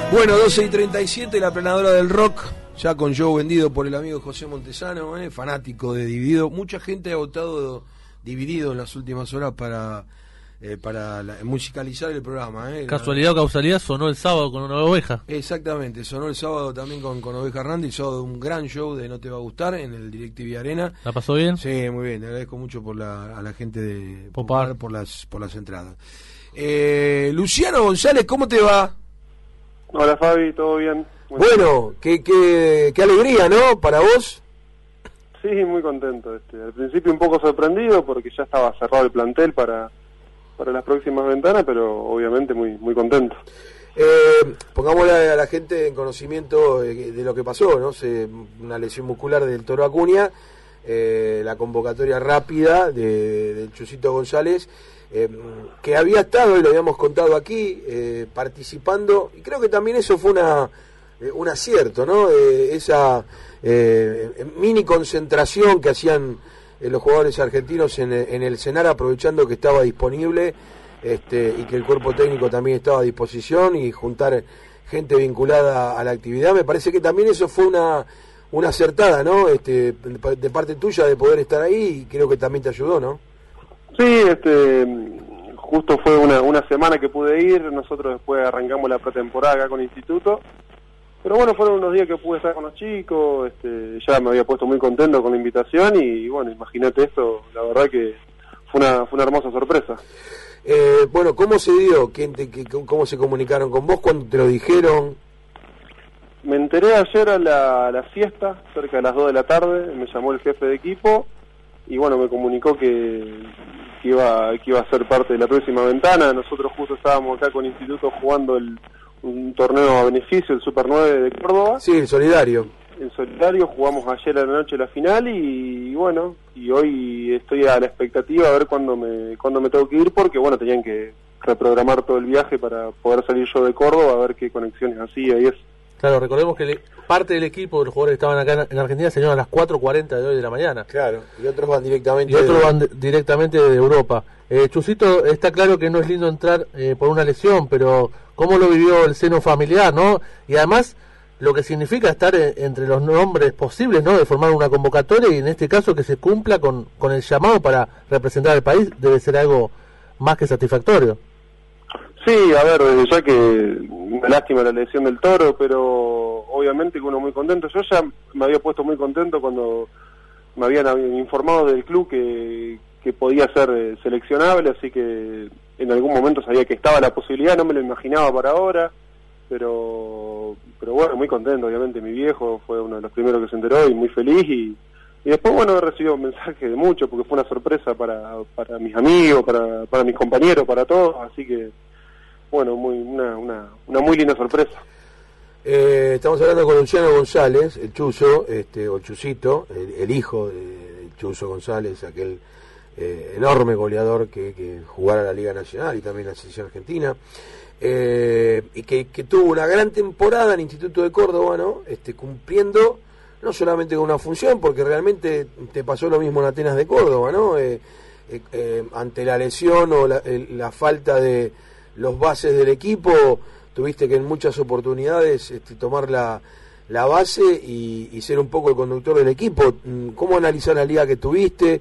Bueno, 12:37, la planadora del rock, ya con show vendido por el amigo José Montesano, fanático de Dividido. Mucha gente ha votado Dividido en las últimas horas para musicalizar el programa. Casualidad o causalidad, sonó el sábado con una oveja. Exactamente, sonó el sábado también con Oveja Hernández, el sábado un gran show de No Te Va a Gustar en el DirecTV Arena. ¿La pasó bien? Sí, muy bien, le agradezco mucho a la gente de Popar por las entradas. Luciano González, ¿cómo te va? Hola Fabi, ¿todo bien? Bueno, qué alegría, ¿no? Para vos. Sí, muy contento. Al principio un poco sorprendido porque ya estaba cerrado el plantel para las próximas ventanas, pero obviamente muy contento. Pongámosle a la gente en conocimiento de lo que pasó, ¿no? Una lesión muscular del Toro Acuña, la convocatoria rápida del Chusito González, que había estado, y lo habíamos contado aquí, participando, y creo que también eso fue un acierto, ¿no? Esa mini concentración que hacían los jugadores argentinos en el CENAR, aprovechando que estaba disponible y que el cuerpo técnico también estaba a disposición, y juntar gente vinculada a la actividad. Me parece que también eso fue una acertada, ¿no? De parte tuya, de poder estar ahí, y creo que también te ayudó, ¿no? Sí, justo fue una semana que pude ir. Nosotros después arrancamos la pretemporada acá con el instituto, pero bueno, fueron unos días que pude estar con los chicos. Ya me había puesto muy contento con la invitación, y bueno, imagínate esto, la verdad que fue una hermosa sorpresa. Bueno, ¿cómo se dio? ¿Cómo se comunicaron con vos? ¿Cuándo te lo dijeron? Me enteré ayer a la siesta, cerca de las 2 de la tarde. Me llamó el jefe de equipo y bueno, me comunicó que iba a ser parte de la próxima ventana. Nosotros justo estábamos acá con el instituto jugando un torneo a beneficio, el Super 9 de Córdoba. Sí, el solidario. En solidario jugamos ayer a la noche la final, y bueno, y hoy estoy a la expectativa a ver cuándo me tengo que ir, porque bueno, tenían que reprogramar todo el viaje para poder salir yo de Córdoba, a ver qué conexiones hacía y eso. Claro, recordemos que parte del equipo de los jugadores que estaban acá en Argentina se llevan a las 4:40 de hoy de la mañana. Claro, y otros van directamente directamente de Europa. Chusito, está claro que no es lindo entrar por una lesión, pero ¿cómo lo vivió el seno familiar, no? Y además, lo que significa estar entre los nombres posibles, ¿no? De formar una convocatoria, y en este caso que se cumpla con el llamado para representar al país, debe ser algo más que satisfactorio. Sí, a ver, ya que una lástima la lesión del Toro, pero obviamente que uno muy contento. Yo ya me había puesto muy contento cuando me habían informado del club que podía ser seleccionable, así que en algún momento sabía que estaba la posibilidad, no me lo imaginaba para ahora, pero bueno, muy contento. Obviamente mi viejo fue uno de los primeros que se enteró y muy feliz, y después bueno, he recibido mensajes de muchos, porque fue una sorpresa para mis amigos, para mis compañeros, para todos, así que bueno, una muy linda sorpresa. Estamos hablando con Luciano González, el Chuzo, o el Chusito, el hijo de Chuzo González, aquel enorme goleador que jugara la Liga Nacional y también la Selección Argentina, y que tuvo una gran temporada en el Instituto de Córdoba, ¿no? Cumpliendo no solamente con una función, porque realmente te pasó lo mismo en Atenas de Córdoba, ¿no? Ante la lesión o la falta de los bases del equipo, tuviste que en muchas oportunidades tomar la base y ser un poco el conductor del equipo. ¿Cómo analizar la liga que tuviste?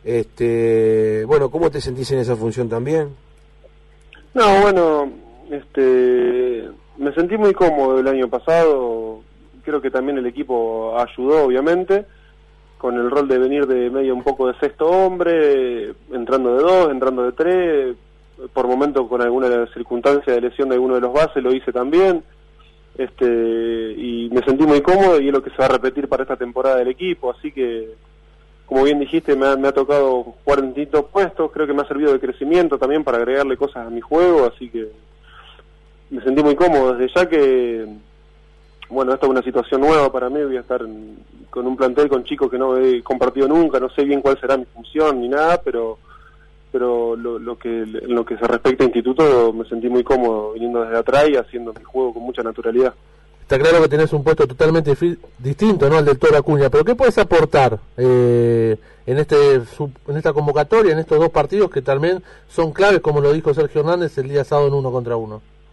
Bueno, ¿cómo te sentís en esa función también? No, bueno, me sentí muy cómodo el año pasado. Creo que también el equipo ayudó, obviamente, con el rol de venir de medio un poco de sexto hombre, entrando de 2, entrando de 3, por momentos con alguna circunstancia de lesión de alguno de los bases lo hice también, y me sentí muy cómodo, y es lo que se va a repetir para esta temporada del equipo. Así que, como bien dijiste, me ha tocado jugar en distintos puestos. Creo que me ha servido de crecimiento también para agregarle cosas a mi juego, así que me sentí muy cómodo. Desde ya que, bueno, esta es una situación nueva para mí. Voy a estar con un plantel con chicos que no he compartido nunca, no sé bien cuál será mi función ni nada, pero en lo que se respecta a instituto, me sentí muy cómodo viniendo desde atrás y haciendo mi juego con mucha naturalidad. Está claro que tenés un puesto totalmente distinto, ¿no?, al del Toro Acuña, pero ¿qué puedes aportar en esta convocatoria, en estos dos partidos que también son claves, como lo dijo Sergio Hernández el día sábado en 1 contra 1?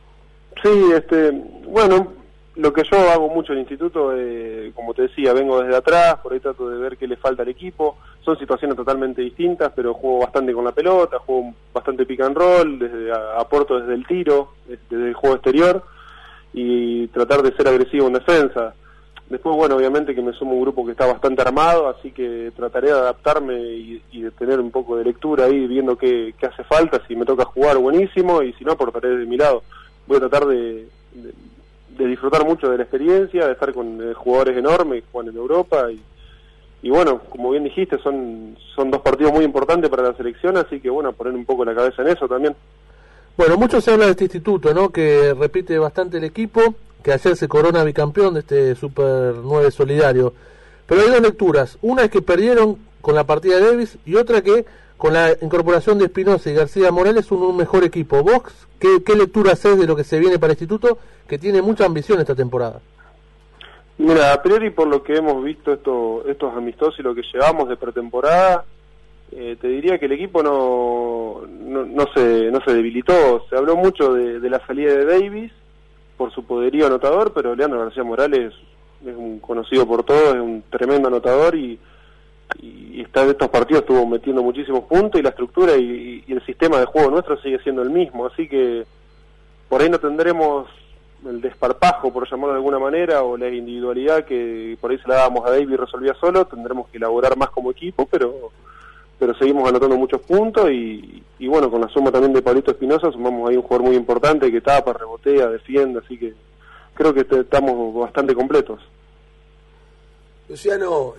Sí, bueno, lo que yo hago mucho en el instituto, como te decía, vengo desde atrás, por ahí trato de ver qué le falta al equipo. Son situaciones totalmente distintas, pero juego bastante con la pelota, juego bastante pick and roll, aporto desde el tiro, desde el juego exterior, y tratar de ser agresivo en defensa. Después, bueno, obviamente que me sumo a un grupo que está bastante armado, así que trataré de adaptarme y de tener un poco de lectura ahí, viendo qué hace falta. Si me toca jugar, buenísimo, y si no, aportaré de mi lado. Voy a tratar de disfrutar mucho de la experiencia, de estar con jugadores enormes que juegan en Europa, y bueno, como bien dijiste, son 2 partidos muy importantes para la selección, así que bueno, poner un poco la cabeza en eso también. Bueno, mucho se habla de este instituto, ¿no? Que repite bastante el equipo, que ayer se corona bicampeón de este Super 9 solidario. Pero hay 2 lecturas. Una es que perdieron con la partida de Davis y otra que con la incorporación de Espinosa y García Morales un mejor equipo. ¿Vos qué lectura haces de lo que se viene para el instituto, que tiene mucha ambición esta temporada? Mira, a priori por lo que hemos visto estos amistosos y lo que llevamos de pretemporada, te diría que el equipo no se debilitó. Se habló mucho de la salida de Davis por su poderío anotador, pero Leandro García Morales es un conocido por todos, es un tremendo anotador y estos partidos estuvo metiendo muchísimos puntos, y la estructura y el sistema de juego nuestro sigue siendo el mismo, así que por ahí no tendremos el desparpajo, por llamarlo de alguna manera, o la individualidad que por ahí se la dábamos a Davis y resolvía solo. Tendremos que elaborar más como equipo, pero seguimos anotando muchos puntos, y bueno, con la suma también de Pablito Espinosa sumamos ahí un jugador muy importante que tapa, rebotea, defiende, así que creo que estamos bastante completos. Luciano,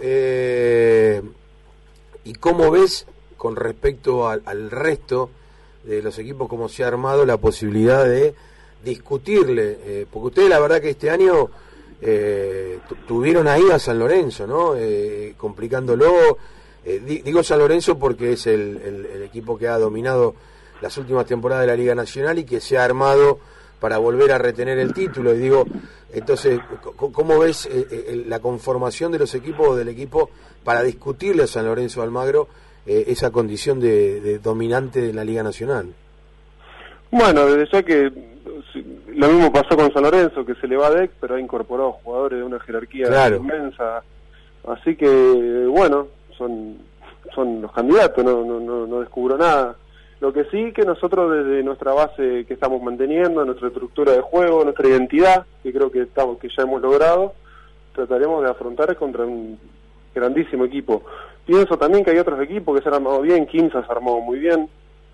¿y cómo ves con respecto al resto de los equipos, cómo se ha armado la posibilidad de discutirle? Porque ustedes la verdad que este año tuvieron ahí a San Lorenzo, ¿no? Complicándolo. Digo San Lorenzo porque es el equipo que ha dominado las últimas temporadas de la Liga Nacional y que se ha armado para volver a retener el título. Y digo, entonces, ¿cómo ves la conformación de los equipos, del equipo, para discutirle a San Lorenzo Almagro esa condición de dominante de la Liga Nacional? Bueno, desde ya que lo mismo pasó con San Lorenzo, que se le va a DEC, pero ha incorporado jugadores de una jerarquía inmensa. Así que, bueno, son los candidatos, no descubro nada. Lo que sí que nosotros desde nuestra base que estamos manteniendo, nuestra estructura de juego, nuestra identidad, que creo que ya hemos logrado, trataremos de afrontar contra un grandísimo equipo. Pienso también que hay otros equipos que se han armado bien, Quimsa se ha armado muy bien,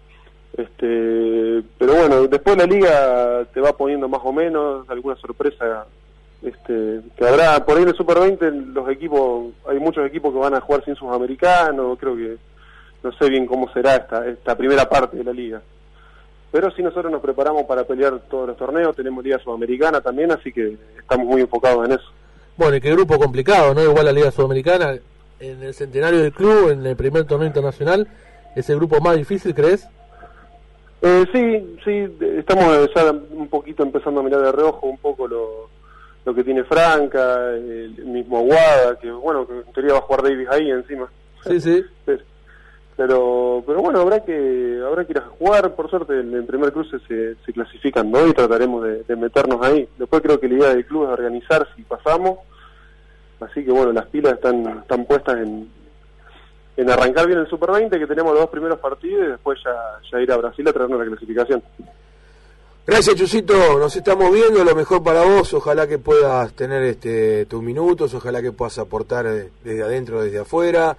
pero bueno, después la liga te va poniendo más o menos alguna sorpresa que habrá. Por ahí en el Super 20 los equipos, hay muchos equipos que van a jugar sin sus americanos, creo que no sé bien cómo será esta primera parte de la liga. Pero sí, nosotros nos preparamos para pelear todos los torneos, tenemos Liga Sudamericana también, así que estamos muy enfocados en eso. Bueno, y qué grupo complicado, ¿no? Igual la Liga Sudamericana, en el centenario del club, en el primer torneo internacional, ¿es el grupo más difícil, crees? Sí, estamos ya un poquito empezando a mirar de reojo un poco lo que tiene Franca, el mismo Aguada, que bueno, que en teoría va a jugar Davis ahí encima. Sí. Pero bueno, habrá que ir a jugar. Por suerte en el primer cruce se clasifican, ¿no? Y trataremos de meternos ahí. Después creo que la idea del club es organizar si pasamos, así que bueno, las pilas están puestas en arrancar bien el Super 20, que tenemos los 2 primeros partidos, y después ya ir a Brasil a traernos la clasificación. Gracias, Chusito, nos estamos viendo. Lo mejor para vos, ojalá que puedas tener tus minutos, ojalá que puedas aportar desde adentro, desde afuera,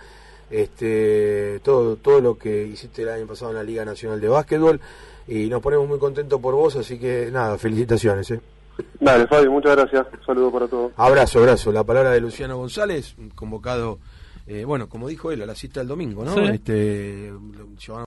todo lo que hiciste el año pasado en la Liga Nacional de Básquetbol, y nos ponemos muy contentos por vos, así que nada, felicitaciones. Dale, Fabio, muchas gracias, un saludo para todos. Abrazo, la palabra de Luciano González, convocado, bueno, como dijo él, a la cita del domingo, ¿no? Sí.